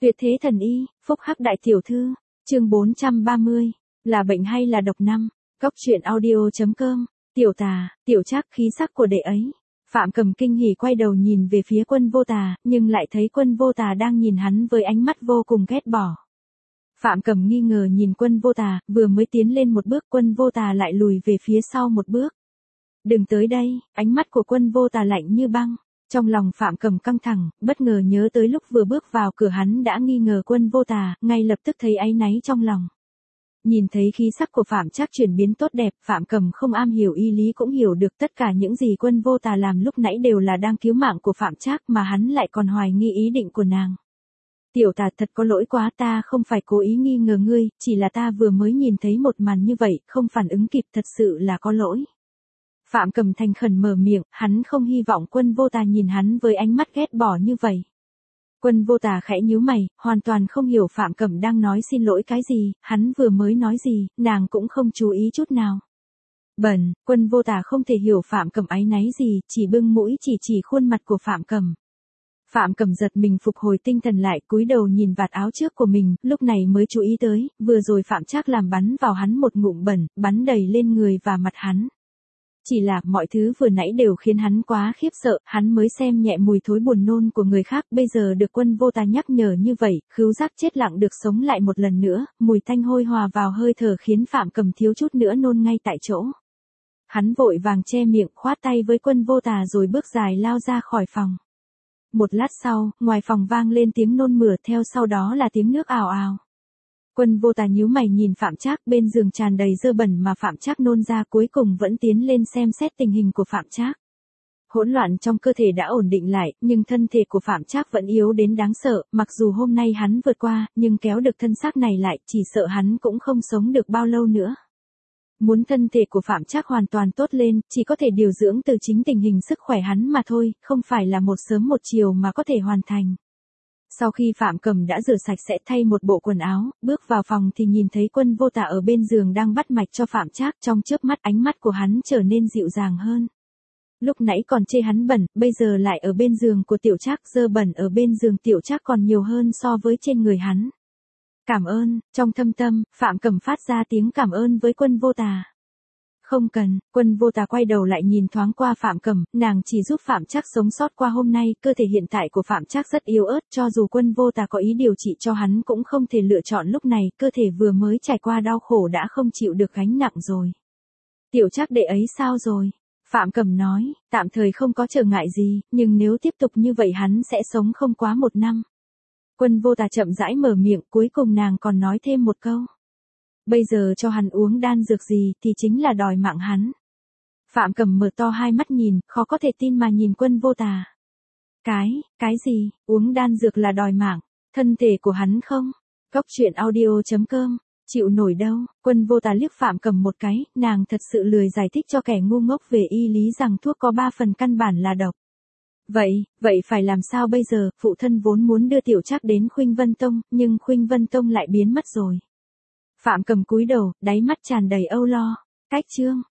Tuyệt thế thần y, phúc hắc đại tiểu thư, chương 430, là bệnh hay là độc năm, Cốc truyện audio.com, tiểu tà, tiểu trác khí sắc của đệ ấy. Phạm Cầm kinh hỉ quay đầu nhìn về phía Quân Vô Tà, nhưng lại thấy Quân Vô Tà đang nhìn hắn với ánh mắt vô cùng ghét bỏ. Phạm Cầm nghi ngờ nhìn Quân Vô Tà, vừa mới tiến lên một bước Quân Vô Tà lại lùi về phía sau một bước. Đừng tới đây, ánh mắt của Quân Vô Tà lạnh như băng. Trong lòng Phạm Cầm căng thẳng, bất ngờ nhớ tới lúc vừa bước vào cửa hắn đã nghi ngờ Quân Vô Tà, ngay lập tức thấy áy náy trong lòng. Nhìn thấy khí sắc của Phạm Trác chuyển biến tốt đẹp, Phạm Cầm không am hiểu y lý cũng hiểu được tất cả những gì Quân Vô Tà làm lúc nãy đều là đang cứu mạng của Phạm Trác mà hắn lại còn hoài nghi ý định của nàng. Tiểu tà, thật có lỗi quá, ta không phải cố ý nghi ngờ ngươi, chỉ là ta vừa mới nhìn thấy một màn như vậy, không phản ứng kịp, thật sự là có lỗi. Phạm Cầm thành khẩn mở miệng, hắn không hy vọng Quân Vô Tà nhìn hắn với ánh mắt ghét bỏ như vậy. Quân Vô Tà khẽ nhíu mày, hoàn toàn không hiểu Phạm Cầm đang nói xin lỗi cái gì, hắn vừa mới nói gì, nàng cũng không chú ý chút nào. Bẩn, Quân Vô Tà không thể hiểu Phạm Cầm áy náy gì, chỉ bưng mũi chỉ khuôn mặt của Phạm Cầm. Phạm Cầm giật mình phục hồi tinh thần lại, cúi đầu nhìn vạt áo trước của mình, lúc này mới chú ý tới, vừa rồi Phạm Trác làm bắn vào hắn một ngụm bẩn, bắn đầy lên người và mặt hắn. Chỉ là mọi thứ vừa nãy đều khiến hắn quá khiếp sợ, hắn mới xem nhẹ mùi thối buồn nôn của người khác, bây giờ được Quân Vô Tà nhắc nhở như vậy, khứu giác chết lặng được sống lại một lần nữa, mùi tanh hôi hòa vào hơi thở khiến Phạm Cầm thiếu chút nữa nôn ngay tại chỗ. Hắn vội vàng che miệng, khoát tay với Quân Vô Tà rồi bước dài lao ra khỏi phòng. Một lát sau, ngoài phòng vang lên tiếng nôn mửa, theo sau đó là tiếng nước ào ào. Quân Vô Tà nhíu mày nhìn Phạm Trác, bên giường tràn đầy dơ bẩn mà Phạm Trác nôn ra, cuối cùng vẫn tiến lên xem xét tình hình của Phạm Trác. Hỗn loạn trong cơ thể đã ổn định lại, nhưng thân thể của Phạm Trác vẫn yếu đến đáng sợ, mặc dù hôm nay hắn vượt qua, nhưng kéo được thân xác này lại, chỉ sợ hắn cũng không sống được bao lâu nữa. Muốn thân thể của Phạm Trác hoàn toàn tốt lên, chỉ có thể điều dưỡng từ chính tình hình sức khỏe hắn mà thôi, không phải là một sớm một chiều mà có thể hoàn thành. Sau khi Phạm Cầm đã rửa sạch sẽ thay một bộ quần áo, bước vào phòng thì nhìn thấy Quân Vô Tà ở bên giường đang bắt mạch cho Phạm Trác, trong chớp mắt ánh mắt của hắn trở nên dịu dàng hơn. Lúc nãy còn chê hắn bẩn, bây giờ lại ở bên giường của Tiểu Trác, dơ bẩn ở bên giường Tiểu Trác còn nhiều hơn so với trên người hắn. Cảm ơn, trong thâm tâm, Phạm Cầm phát ra tiếng cảm ơn với Quân Vô Tà. Không cần, Quân Vô Tà quay đầu lại nhìn thoáng qua Phạm Cầm, nàng chỉ giúp Phạm Trác sống sót qua hôm nay, cơ thể hiện tại của Phạm Trác rất yếu ớt, cho dù Quân Vô Tà có ý điều trị cho hắn cũng không thể lựa chọn lúc này, cơ thể vừa mới trải qua đau khổ đã không chịu được gánh nặng rồi. Tiểu Trác đệ ấy sao rồi? Phạm Cầm nói, tạm thời không có trở ngại gì, nhưng nếu tiếp tục như vậy hắn sẽ sống không quá 1 năm. Quân Vô Tà chậm rãi mở miệng, cuối cùng nàng còn nói thêm một câu. Bây giờ cho hắn uống đan dược gì thì chính là đòi mạng hắn. Phạm Cầm mở to hai mắt nhìn, khó có thể tin mà nhìn Quân Vô Tà. Cái gì, uống đan dược là đòi mạng, thân thể của hắn không? Cốc truyện audio.com, chịu nổi đâu. Quân Vô Tà liếc Phạm Cầm một cái, nàng thật sự lười giải thích cho kẻ ngu ngốc về y lý rằng thuốc có 3 phần căn bản là độc. Vậy phải làm sao bây giờ, phụ thân vốn muốn đưa Tiểu Trác đến Khuynh Vân Tông, nhưng Khuynh Vân Tông lại biến mất rồi. Phạm Cầm cúi đầu, đáy mắt tràn đầy âu lo. Cách chương